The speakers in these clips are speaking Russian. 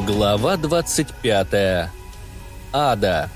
Глава 25. Ада.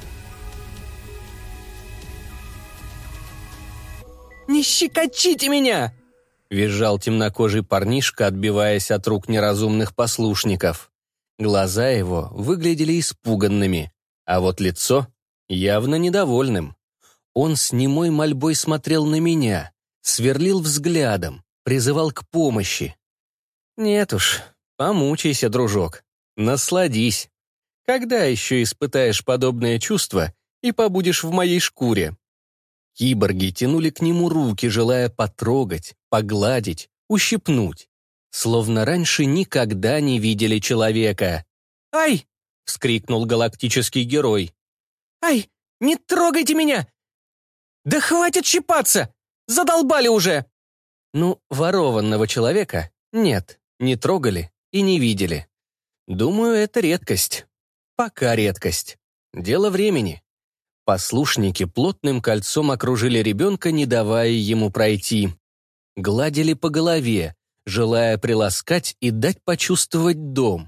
«Не щекочите меня!» — визжал темнокожий парнишка, отбиваясь от рук неразумных послушников. Глаза его выглядели испуганными, а вот лицо явно недовольным. Он с немой мольбой смотрел на меня, сверлил взглядом, призывал к помощи. «Нет уж, помучайся, дружок, насладись. Когда еще испытаешь подобное чувство и побудешь в моей шкуре?» Киборги тянули к нему руки, желая потрогать, погладить, ущипнуть. Словно раньше никогда не видели человека. «Ай!» — вскрикнул галактический герой. «Ай! Не трогайте меня! Да хватит щипаться! Задолбали уже!» Ну, ворованного человека нет, не трогали и не видели. Думаю, это редкость. Пока редкость. Дело времени. Послушники плотным кольцом окружили ребенка, не давая ему пройти. Гладили по голове, желая приласкать и дать почувствовать дом.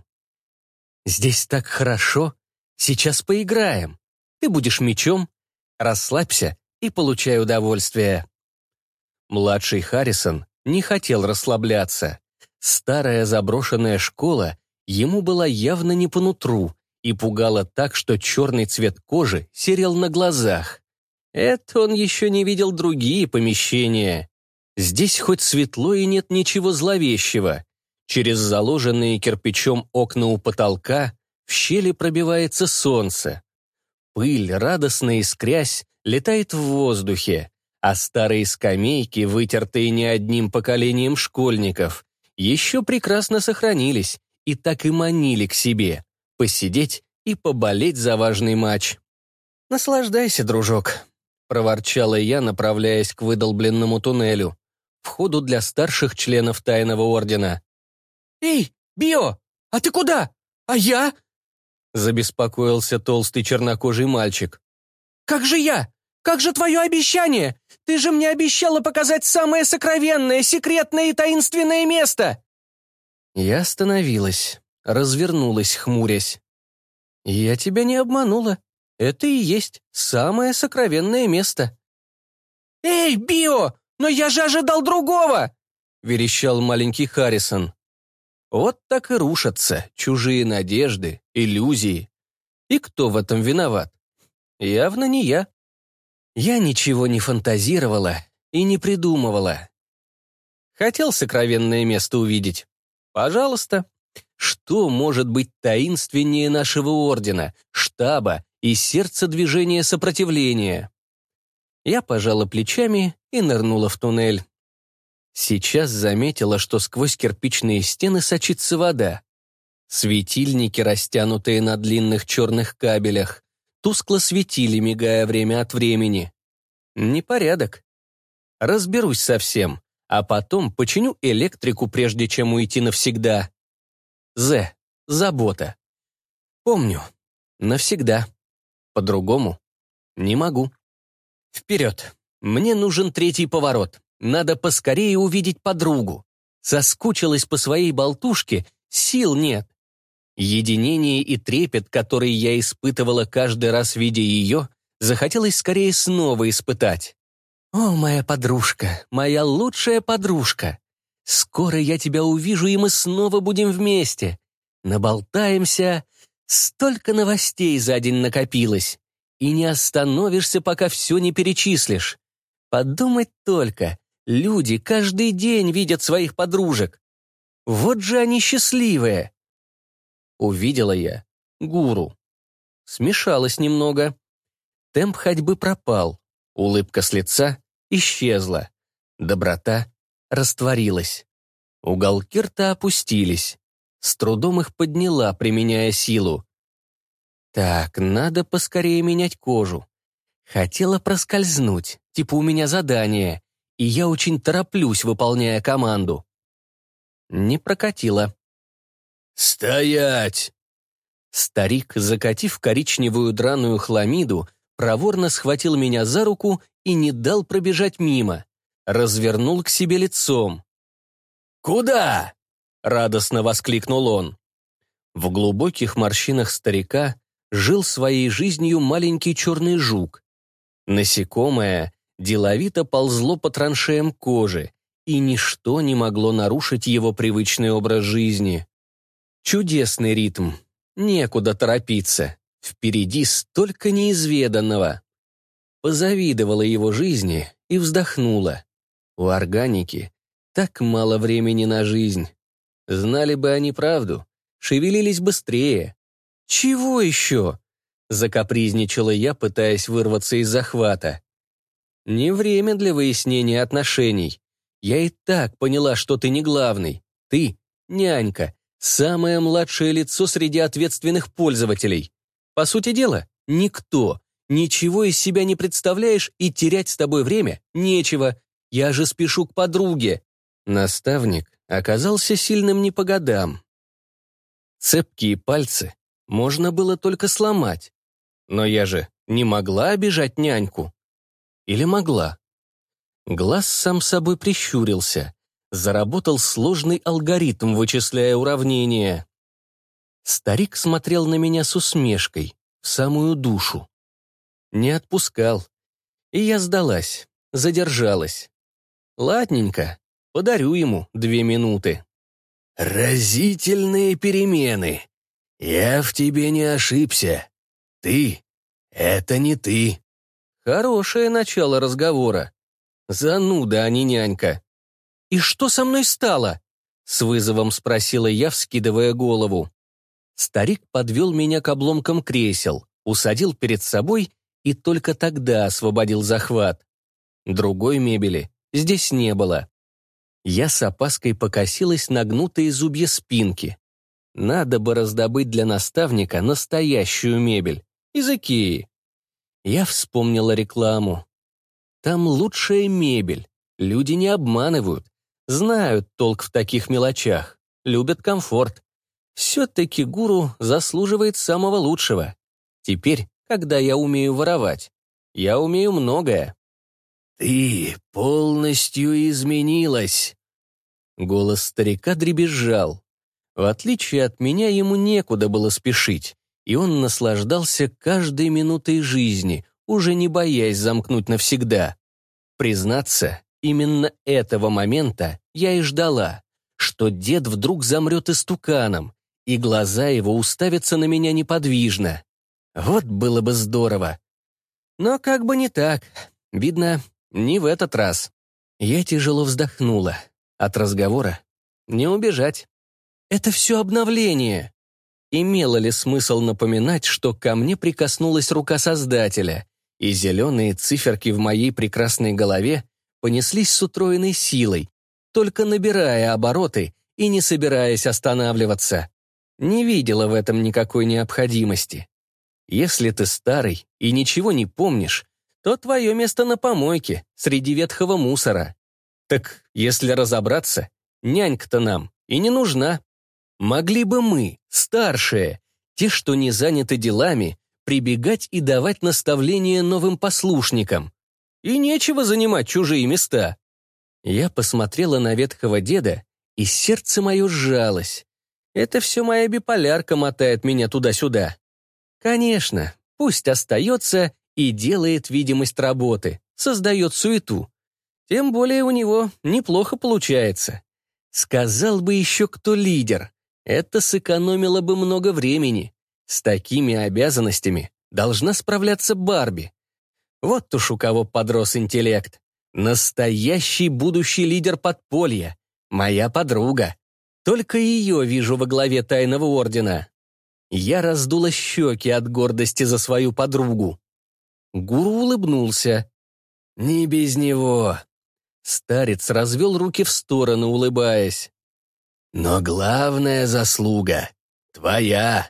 «Здесь так хорошо. Сейчас поиграем. Ты будешь мячом. Расслабься и получай удовольствие». Младший Харрисон не хотел расслабляться. Старая заброшенная школа ему была явно не по нутру и пугала так, что черный цвет кожи серел на глазах. Это он еще не видел другие помещения. Здесь хоть светло и нет ничего зловещего. Через заложенные кирпичом окна у потолка в щели пробивается солнце. Пыль, радостно искрясь, летает в воздухе, а старые скамейки, вытертые не одним поколением школьников, еще прекрасно сохранились и так и манили к себе посидеть и поболеть за важный матч. «Наслаждайся, дружок», — проворчала я, направляясь к выдолбленному туннелю, входу для старших членов Тайного Ордена. «Эй, Био, а ты куда? А я?» — забеспокоился толстый чернокожий мальчик. «Как же я? Как же твое обещание? Ты же мне обещала показать самое сокровенное, секретное и таинственное место!» Я остановилась, развернулась, хмурясь. «Я тебя не обманула. Это и есть самое сокровенное место». «Эй, Био, но я же ожидал другого!» — верещал маленький Харрисон. Вот так и рушатся чужие надежды, иллюзии. И кто в этом виноват? Явно не я. Я ничего не фантазировала и не придумывала. Хотел сокровенное место увидеть? Пожалуйста. Что может быть таинственнее нашего ордена, штаба и сердца движения сопротивления? Я пожала плечами и нырнула в туннель. Сейчас заметила, что сквозь кирпичные стены сочится вода. Светильники, растянутые на длинных черных кабелях, тускло светили, мигая время от времени. Непорядок. Разберусь со всем, а потом починю электрику, прежде чем уйти навсегда. Забота. Помню. Навсегда. По-другому не могу. Вперед. Мне нужен третий поворот. Надо поскорее увидеть подругу. Соскучилась по своей болтушке, сил нет. Единение и трепет, который я испытывала каждый раз, видя ее, захотелось скорее снова испытать. О, моя подружка, моя лучшая подружка. Скоро я тебя увижу, и мы снова будем вместе. Наболтаемся. Столько новостей за день накопилось. И не остановишься, пока все не перечислишь. Подумать только, люди каждый день видят своих подружек. Вот же они счастливые. Увидела я гуру. Смешалась немного. Темп ходьбы пропал. Улыбка с лица исчезла. Доброта растворилась. Уголки рта опустились. С трудом их подняла, применяя силу. Так, надо поскорее менять кожу. Хотела проскользнуть, типа у меня задание, и я очень тороплюсь, выполняя команду. Не прокатило. «Стоять!» Старик, закатив коричневую драную хламиду, проворно схватил меня за руку и не дал пробежать мимо. Развернул к себе лицом. «Куда?» — радостно воскликнул он. В глубоких морщинах старика жил своей жизнью маленький черный жук. Насекомое деловито ползло по траншеям кожи, и ничто не могло нарушить его привычный образ жизни. Чудесный ритм. Некуда торопиться. Впереди столько неизведанного. Позавидовала его жизни и вздохнула. У органики так мало времени на жизнь. Знали бы они правду, шевелились быстрее. «Чего еще?» — закапризничала я, пытаясь вырваться из захвата. «Не время для выяснения отношений. Я и так поняла, что ты не главный. Ты — нянька, самое младшее лицо среди ответственных пользователей. По сути дела, никто. Ничего из себя не представляешь, и терять с тобой время нечего. Я же спешу к подруге». Наставник оказался сильным не по годам. Цепкие пальцы можно было только сломать. Но я же не могла обижать няньку. Или могла? Глаз сам собой прищурился. Заработал сложный алгоритм, вычисляя уравнения. Старик смотрел на меня с усмешкой, в самую душу. Не отпускал. И я сдалась, задержалась. Ладненько, подарю ему 2 минуты. «Разительные перемены. Я в тебе не ошибся. Ты — это не ты». Хорошее начало разговора. Зануда, а не нянька. «И что со мной стало?» — с вызовом спросила я, вскидывая голову. Старик подвел меня к обломкам кресел, усадил перед собой и только тогда освободил захват. Другой мебели здесь не было. Я с опаской покосилась на гнутые зубья спинки. Надо бы раздобыть для наставника настоящую мебель, из Икеи. Я вспомнила рекламу. Там лучшая мебель, люди не обманывают, знают толк в таких мелочах, любят комфорт. Все-таки гуру заслуживает самого лучшего. Теперь, когда я умею воровать, я умею многое. «Ты полностью изменилась!» Голос старика дребезжал. В отличие от меня, ему некуда было спешить, и он наслаждался каждой минутой жизни, уже не боясь замкнуть навсегда. Признаться, именно этого момента я и ждала, что дед вдруг замрет истуканом, и глаза его уставятся на меня неподвижно. Вот было бы здорово. Но как бы не так. Видно, не в этот раз. Я тяжело вздохнула. От разговора не убежать. Это все обновление. Имело ли смысл напоминать, что ко мне прикоснулась рука Создателя, и зеленые циферки в моей прекрасной голове понеслись с утроенной силой, только набирая обороты и не собираясь останавливаться. Не видела в этом никакой необходимости. Если ты старый и ничего не помнишь, то твое место на помойке, среди ветхого мусора. Так, если разобраться, нянька-то нам и не нужна. Могли бы мы, старшие, те, что не заняты делами, прибегать и давать наставления новым послушникам. И нечего занимать чужие места. Я посмотрела на ветхого деда, и сердце мое сжалось. Это все моя биполярка мотает меня туда-сюда. Конечно, пусть остается и делает видимость работы, создает суету. Тем более у него неплохо получается. Сказал бы еще, кто лидер. Это сэкономило бы много времени. С такими обязанностями должна справляться Барби. Вот уж у кого подрос интеллект. Настоящий будущий лидер подполья. Моя подруга. Только ее вижу во главе тайного ордена. Я раздула щеки от гордости за свою подругу. Гуру улыбнулся. Не без него. Старец развел руки в стороны, улыбаясь. Но главная заслуга твоя.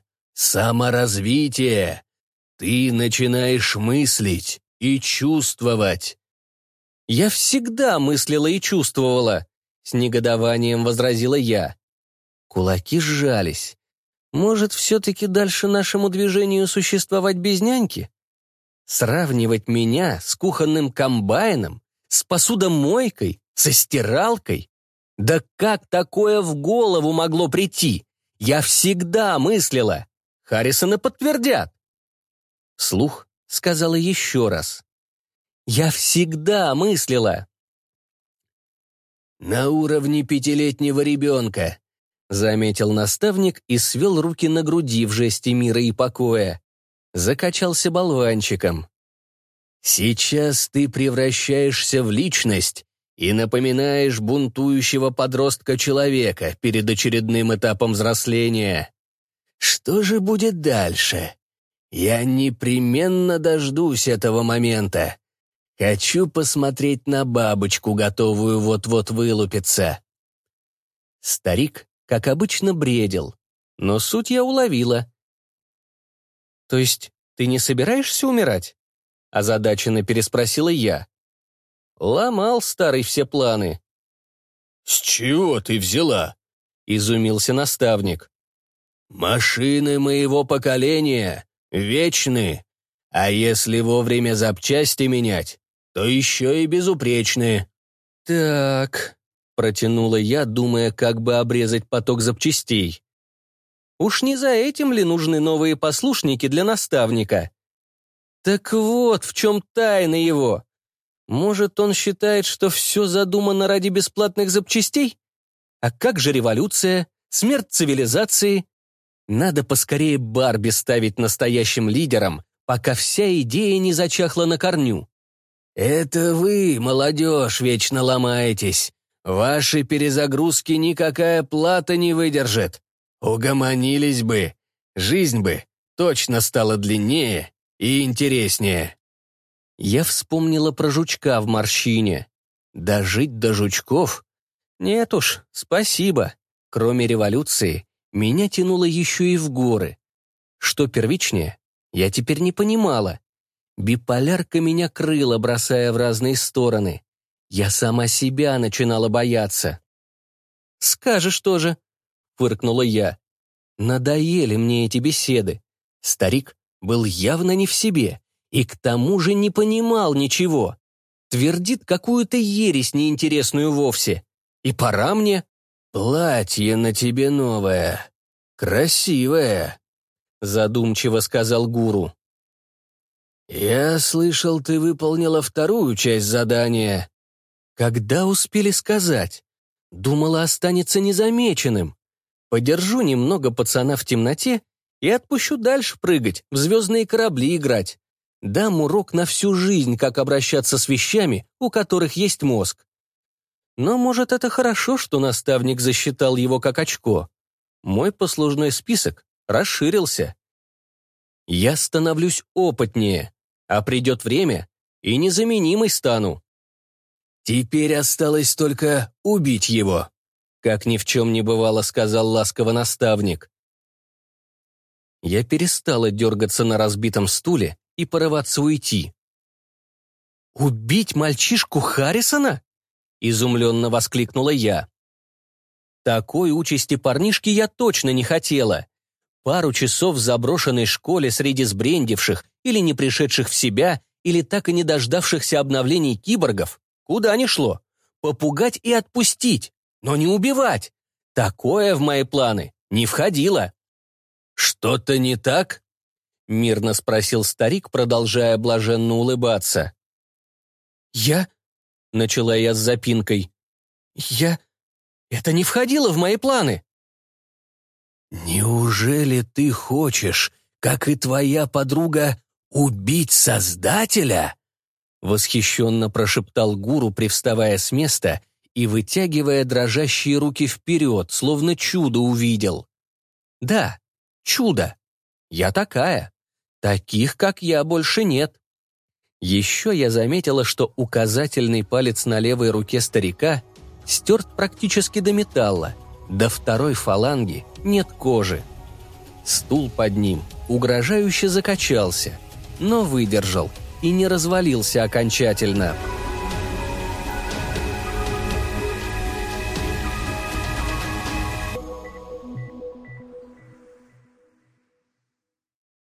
Саморазвитие. Ты начинаешь мыслить и чувствовать. Я всегда мыслила и чувствовала, с негодованием возразила я. Кулаки сжались. Может, все-таки дальше нашему движению существовать без няньки? Сравнивать меня с кухонным комбайном, с посудомойкой, со стиралкой? Да как такое в голову могло прийти? Я всегда мыслила. Харрисоны подтвердят. Вслух сказала еще раз. Я всегда мыслила. «На уровне 5-летнего ребенка», — заметил наставник и свел руки на груди в жесте мира и покоя. Закачался болванчиком. «Сейчас ты превращаешься в личность и напоминаешь бунтующего подростка-человека перед очередным этапом взросления. Что же будет дальше? Я непременно дождусь этого момента. Хочу посмотреть на бабочку, готовую вот-вот вылупиться». Старик, как обычно, бредил, но суть я уловила. «То есть ты не собираешься умирать?» — озадаченно переспросила я. Ломал старый все планы. «С чего ты взяла?» — изумился наставник. «Машины моего поколения вечны, а если вовремя запчасти менять, то еще и безупречны». «Так», — протянула я, думая, как бы обрезать поток запчастей. «Уж не за этим ли нужны новые послушники для наставника?» «Так вот, в чем тайна его. Может, он считает, что все задумано ради бесплатных запчастей? А как же революция, смерть цивилизации? Надо поскорее Барби ставить настоящим лидером, пока вся идея не зачахла на корню». «Это вы, молодежь, вечно ломаетесь. Ваши перезагрузки никакая плата не выдержит. Угомонились бы, жизнь бы точно стала длиннее и интереснее». Я вспомнила про жучка в морщине. Дожить до жучков? Нет уж, спасибо. Кроме революции, меня тянуло еще и в горы. Что первичнее, я теперь не понимала. Биполярка меня крыла, бросая в разные стороны. Я сама себя начинала бояться. «Скажешь тоже», — фыркнула я. Надоели мне эти беседы. Старик был явно не в себе и к тому же не понимал ничего. Твердит какую-то ересь неинтересную вовсе. И пора мне. «Платье на тебе новое. Красивое», — задумчиво сказал гуру. «Я слышал, ты выполнила вторую часть задания». Когда успели сказать? Думала, останется незамеченным. Подержу немного пацана в темноте и отпущу дальше прыгать, в звездные корабли играть. Дам урок на всю жизнь, как обращаться с вещами, у которых есть мозг. Но, может, это хорошо, что наставник засчитал его как очко. Мой послужной список расширился. Я становлюсь опытнее, а придет время, и незаменимой стану. «Теперь осталось только убить его», — как ни в чем не бывало, сказал ласково наставник. Я перестала дергаться на разбитом стуле и порываться уйти. «Убить мальчишку Харрисона?» — изумленно воскликнула я. Такой участи парнишки я точно не хотела. Пару часов в заброшенной школе среди сбрендивших или не пришедших в себя, или так и не дождавшихся обновлений киборгов. Куда ни шло. Попугать и отпустить, но не убивать. Такое в мои планы не входило. «Что-то не так?» — мирно спросил старик, продолжая блаженно улыбаться. «Я?» — начала я с запинкой. Это не входило в мои планы». «Неужели ты хочешь, как и твоя подруга, убить Создателя?» — восхищенно прошептал гуру, привставая с места и вытягивая дрожащие руки вперед, словно чудо увидел. «Да, чудо. Я такая. Таких, как я, больше нет». Еще я заметила, что указательный палец на левой руке старика стерт практически до металла, до второй фаланги нет кожи. Стул под ним угрожающе закачался, но выдержал и не развалился окончательно.